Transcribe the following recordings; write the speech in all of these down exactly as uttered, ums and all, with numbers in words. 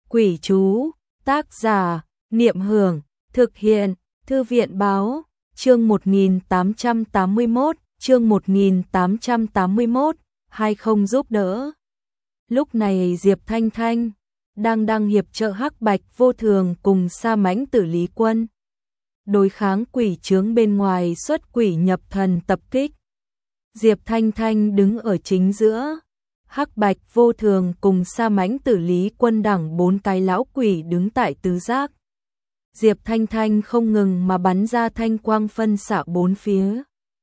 Quỷ chú, tác giả, Niệm Hưởng, thực hiện, Thư viện Báo, chương một nghìn tám trăm tám mươi mốt, chương một nghìn tám trăm tám mươi mốt, hay không giúp đỡ. Lúc này Diệp Thanh Thanh đang đang hiệp trợ Hắc Bạch Vô Thường cùng Sa Mãnh Tử Lý Quân đối kháng quỷ chướng bên ngoài xuất quỷ nhập thần tập kích. Diệp Thanh Thanh đứng ở chính giữa, Hắc Bạch Vô Thường cùng Sa Mãnh Tử Lý Quân đẳng bốn cái lão quỷ đứng tại tứ giác. Diệp Thanh Thanh không ngừng mà bắn ra thanh quang phân xạ bốn phía,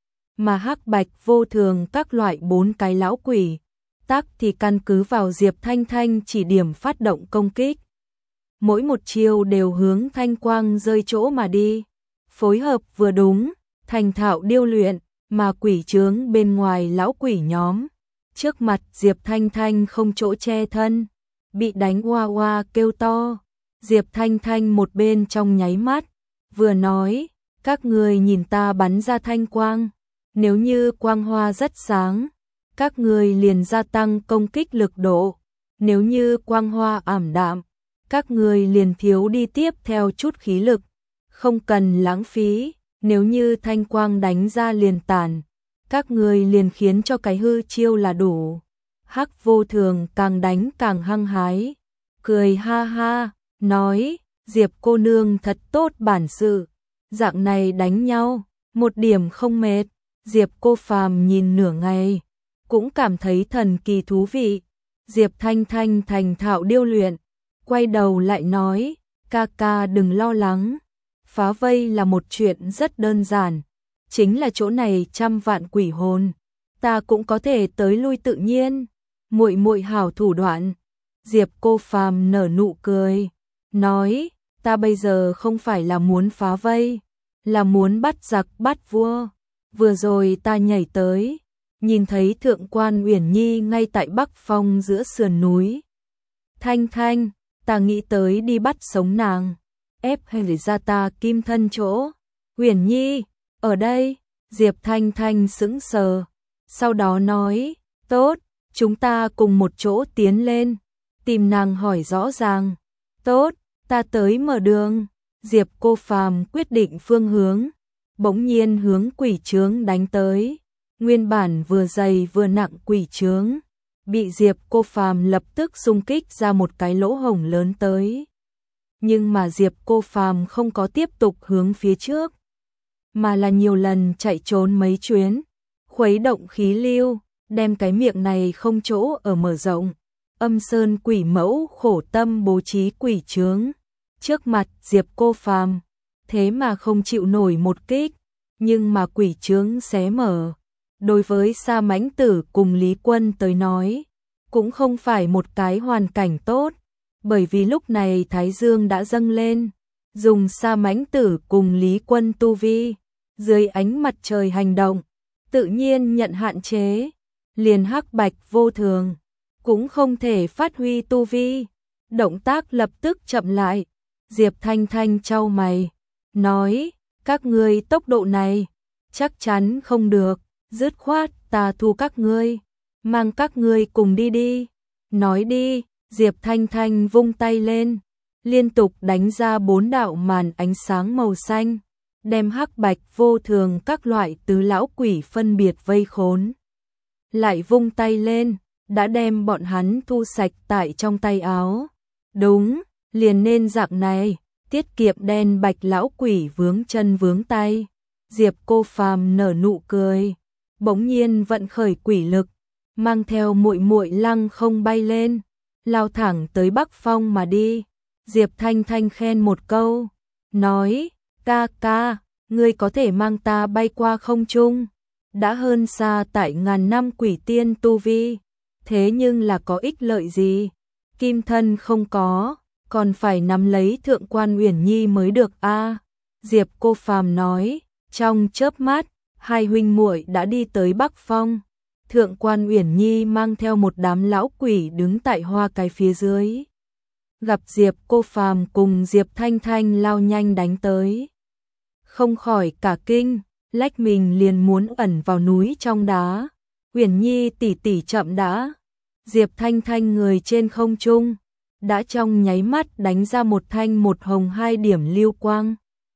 mà Hắc Bạch Vô Thường các loại bốn cái lão quỷ tác thì căn cứ vào Diệp Thanh Thanh chỉ điểm phát động công kích. Mỗi một chiêu đều hướng thanh quang rơi chỗ mà đi, phối hợp vừa đúng, thành thạo điêu luyện, mà quỷ chướng bên ngoài lão quỷ nhóm. Trước mặt Diệp Thanh Thanh không chỗ che thân, bị đánh oa oa kêu to. Diệp Thanh Thanh một bên trong nháy mắt, vừa nói, các người nhìn ta bắn ra thanh quang, nếu như quang hoa rất sáng, các người liền gia tăng công kích lực độ, nếu như quang hoa ảm đạm, các người liền thiếu đi tiếp theo chút khí lực, không cần lãng phí, nếu như thanh quang đánh ra liền tàn, các người liền khiến cho cái hư chiêu là đủ. Hắc Vô Thường càng đánh càng hăng hái, cười ha ha, nói, Diệp cô nương thật tốt bản sự, dạng này đánh nhau, một điểm không mệt. Diệp Cô Phàm nhìn nửa ngày, cũng cảm thấy thần kỳ thú vị. Diệp Thanh Thanh thành thạo điêu luyện, quay đầu lại nói, ca ca đừng lo lắng, phá vây là một chuyện rất đơn giản, chính là chỗ này trăm vạn quỷ hồn, ta cũng có thể tới lui tự nhiên, muội muội hảo thủ đoạn. Diệp Cô Phàm nở nụ cười, nói, ta bây giờ không phải là muốn phá vây, là muốn bắt giặc bắt vua. Vừa rồi ta nhảy tới, nhìn thấy Thượng quan Uyển Nhi ngay tại Bắc Phong giữa sườn núi. Thanh Thanh, ta nghĩ tới đi bắt sống nàng, ép hay ra ta kim thân chỗ. Uyển Nhi, ở đây. Diệp Thanh Thanh sững sờ, sau đó nói, tốt, chúng ta cùng một chỗ tiến lên, tìm nàng hỏi rõ ràng. Tốt, ta tới mở đường. Diệp Cô Phàm quyết định phương hướng, bỗng nhiên hướng quỷ chướng đánh tới. Nguyên bản vừa dày vừa nặng quỷ chướng, bị Diệp Cô Phàm lập tức xung kích ra một cái lỗ hổng lớn tới. Nhưng mà Diệp Cô Phàm không có tiếp tục hướng phía trước, mà là nhiều lần chạy trốn mấy chuyến, khuấy động khí lưu, đem cái miệng này không chỗ ở mở rộng. Âm Sơn Quỷ Mẫu khổ tâm bố trí quỷ chướng trước mặt Diệp Cô Phàm, thế mà không chịu nổi một kích, nhưng mà quỷ chướng xé mở. Đối với Sa Mãnh Tử cùng Lý Quân tới nói, cũng không phải một cái hoàn cảnh tốt, bởi vì lúc này Thái Dương đã dâng lên, dùng Sa Mãnh Tử cùng Lý Quân tu vi, dưới ánh mặt trời hành động, tự nhiên nhận hạn chế, liền Hắc Bạch Vô Thường cũng không thể phát huy tu vi, động tác lập tức chậm lại. Diệp Thanh Thanh chau mày, nói, các ngươi tốc độ này, chắc chắn không được, dứt khoát ta thu các ngươi, mang các ngươi cùng đi đi. Nói đi. Diệp Thanh Thanh vung tay lên, liên tục đánh ra bốn đạo màn ánh sáng màu xanh, đem Hắc Bạch Vô Thường các loại tứ lão quỷ phân biệt vây khốn. Lại vung tay lên, đã đem bọn hắn thu sạch tại trong tay áo. Đúng, liền nên dạng này, tiết kiệm đen bạch lão quỷ vướng chân vướng tay. Diệp Cô Phàm nở nụ cười, bỗng nhiên vận khởi quỷ lực, mang theo muội muội lăng không bay lên, lao thẳng tới Bắc Phong mà đi. Diệp Thanh Thanh khen một câu, nói, ca ca, ngươi có thể mang ta bay qua không trung, đã hơn xa tại ngàn năm quỷ tiên tu vi, thế nhưng là có ích lợi gì? Kim thân không có, còn phải nắm lấy Thượng quan Uyển Nhi mới được a. Diệp Cô Phàm nói, trong chớp mắt, hai huynh muội đã đi tới Bắc Phong. Thượng quan Uyển Nhi mang theo một đám lão quỷ đứng tại hoa cái phía dưới. Gặp Diệp Cô Phàm cùng Diệp Thanh Thanh lao nhanh đánh tới, không khỏi cả kinh, lách mình liền muốn ẩn vào núi trong đá. Uyển Nhi tỷ tỷ chậm đã. Diệp Thanh Thanh người trên không trung, đã trong nháy mắt đánh ra một thanh một hồng hai điểm lưu quang.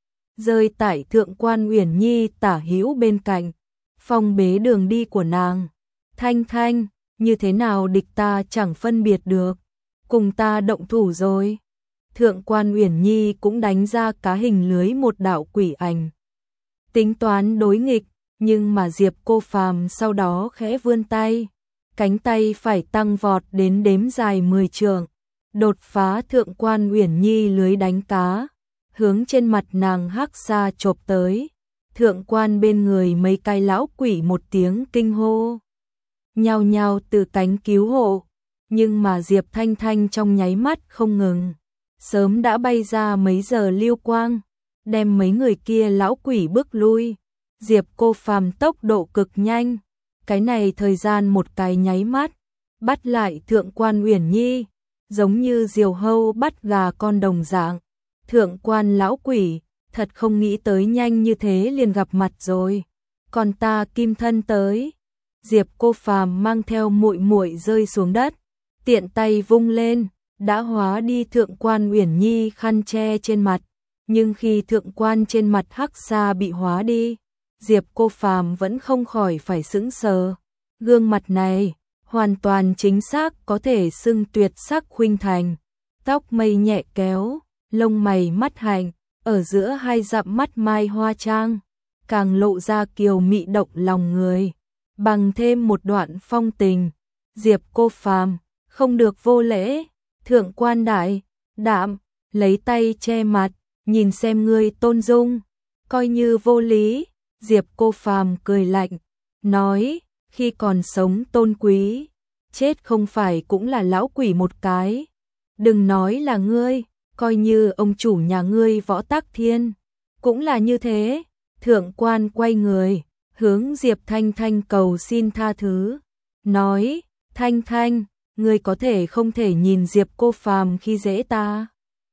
Rơi tại Thượng Quan Uyển Nhi tả hữu bên cạnh, phong bế đường đi của nàng. Thanh Thanh, như thế nào địch ta chẳng phân biệt được, cùng ta động thủ rồi. Thượng Quan Uyển Nhi cũng đánh ra cá hình lưới một đạo quỷ ảnh. Tính toán đối nghịch, nhưng mà Diệp Cô Phàm sau đó khẽ vươn tay, cánh tay phải tăng vọt đến đếm dài mười trượng, đột phá Thượng Quan Uyển Nhi lưới đánh cá, hướng trên mặt nàng hắc xa chộp tới. Thượng Quan bên người mấy cái lão quỷ một tiếng kinh hô, nhao nhao từ cánh cứu hộ, nhưng mà Diệp Thanh Thanh trong nháy mắt không ngừng, sớm đã bay ra mấy giờ lưu quang, đem mấy người kia lão quỷ bước lui. Diệp Cô Phàm tốc độ cực nhanh, cái này thời gian một cái nháy mắt, bắt lại Thượng Quan Uyển Nhi, giống như diều hâu bắt gà con đồng dạng. Thượng Quan lão quỷ, thật không nghĩ tới nhanh như thế liền gặp mặt rồi. Còn ta kim thân tới. Diệp Cô Phàm mang theo muội muội rơi xuống đất, tiện tay vung lên, đã hóa đi Thượng Quan Uyển Nhi khăn che trên mặt, nhưng khi Thượng Quan trên mặt hắc xa bị hóa đi, Diệp Cô Phàm vẫn không khỏi phải sững sờ. Gương mặt này, hoàn toàn chính xác có thể xưng tuyệt sắc khuynh thành, tóc mây nhẹ kéo, lông mày mắt hạnh, ở giữa hai dặm mắt mai hoa trang, càng lộ ra kiều mị động lòng người, bằng thêm một đoạn phong tình. Diệp Cô Phàm, không được vô lễ. Thượng Quan đại đạm, lấy tay che mặt, nhìn xem ngươi tôn dung, coi như vô lý. Diệp Cô Phàm cười lạnh, nói, khi còn sống tôn quý, chết không phải cũng là lão quỷ một cái. Đừng nói là ngươi, coi như ông chủ nhà ngươi Võ Tắc Thiên, cũng là như thế. Thượng Quan quay người, hướng Diệp Thanh Thanh cầu xin tha thứ, nói, Thanh Thanh, ngươi có thể không thể nhìn Diệp Cô Phàm khi dễ ta.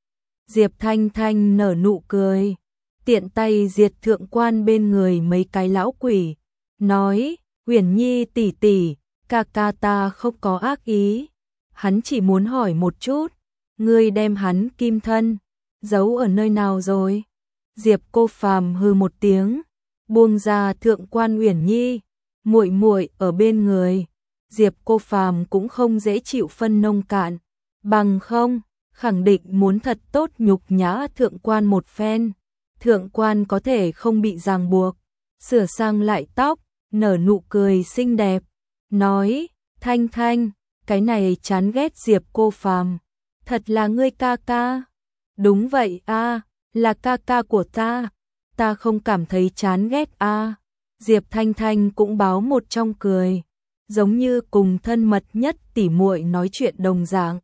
Diệp Thanh Thanh nở nụ cười, tiện tay diệt Thượng Quan bên người mấy cái lão quỷ, nói, Uyển Nhi tỷ tỷ, ca ca ta không có ác ý, hắn chỉ muốn hỏi một chút, ngươi đem hắn kim thân giấu ở nơi nào rồi? Diệp Cô Phàm hừ một tiếng, buông ra Thượng Quan Uyển Nhi, muội muội ở bên người. Diệp Cô Phàm cũng không dễ chịu phân nông cạn, bằng không, khẳng định muốn thật tốt nhục nhã Thượng Quan một phen. Thượng Quan có thể không bị ràng buộc, sửa sang lại tóc, nở nụ cười xinh đẹp, nói, Thanh Thanh, cái này chán ghét Diệp Cô Phàm, thật là ngươi ca ca. Đúng vậy a, là ca ca của ta, ta không cảm thấy chán ghét a. Diệp Thanh Thanh cũng báo một trong cười, giống như cùng thân mật nhất tỉ muội nói chuyện đồng dạng.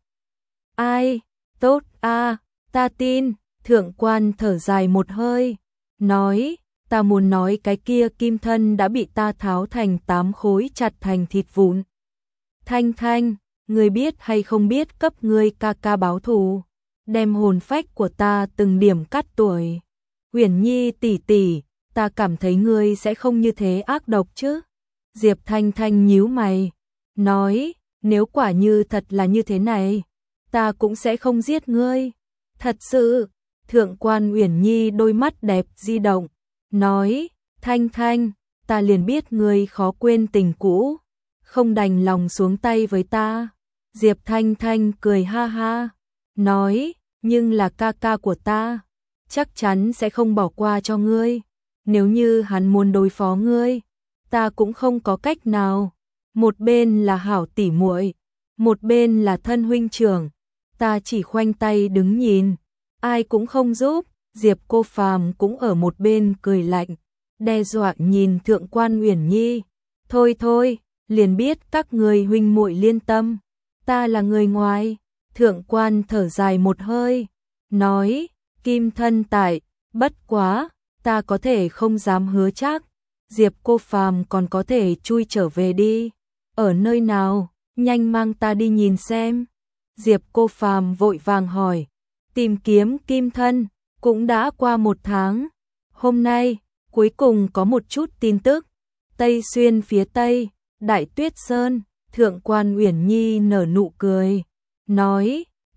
Ai, tốt a, ta tin. Thượng Quan thở dài một hơi, nói, ta muốn nói cái kia kim thân đã bị ta tháo thành tám khối chặt thành thịt vụn. Thanh Thanh, ngươi biết hay không biết cấp ngươi ca ca báo thù, đem hồn phách của ta từng điểm cắt tuổi. Uyển Nhi tỷ tỷ, ta cảm thấy ngươi sẽ không như thế ác độc chứ. Diệp Thanh Thanh nhíu mày, nói, nếu quả như thật là như thế này, ta cũng sẽ không giết ngươi. Thật sự. Thượng Quan Uyển Nhi đôi mắt đẹp di động, nói, Thanh Thanh, ta liền biết ngươi khó quên tình cũ, không đành lòng xuống tay với ta. Diệp Thanh Thanh cười ha ha, nói, nhưng là ca ca của ta, chắc chắn sẽ không bỏ qua cho ngươi. Nếu như hắn muốn đối phó ngươi, ta cũng không có cách nào. Một bên là hảo tỉ muội, một bên là thân huynh trưởng, ta chỉ khoanh tay đứng nhìn, ai cũng không giúp. Diệp Cô Phàm cũng ở một bên cười lạnh, đe dọa nhìn Thượng Quan Uyển Nhi. Thôi thôi, liền biết các người huynh muội liên tâm, ta là người ngoài. Thượng Quan thở dài một hơi, nói, kim thân tại, bất quá, ta có thể không dám hứa chắc. Diệp Cô Phàm còn có thể chui trở về đi. Ở nơi nào, nhanh mang ta đi nhìn xem. Diệp Cô Phàm vội vàng hỏi, tìm kiếm kim thân, cũng đã qua một tháng. Hôm nay, cuối cùng có một chút tin tức. Tây Xuyên phía Tây, Đại Tuyết Sơn. Thượng Quan Uyển Nhi nở nụ cười, nói,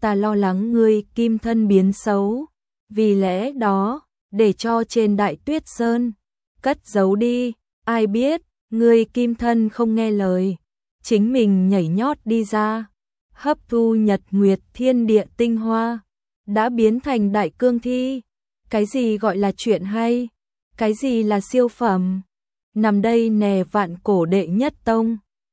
ta lo lắng ngươi kim thân biến xấu, vì lẽ đó, để cho trên Đại Tuyết Sơn, cất giấu đi, ai biết, ngươi kim thân không nghe lời, chính mình nhảy nhót đi ra, hấp thu nhật nguyệt thiên địa tinh hoa, đã biến thành đại cương thi, cái gì gọi là chuyện hay, cái gì là siêu phẩm, nằm đây nè vạn cổ đệ nhất tông.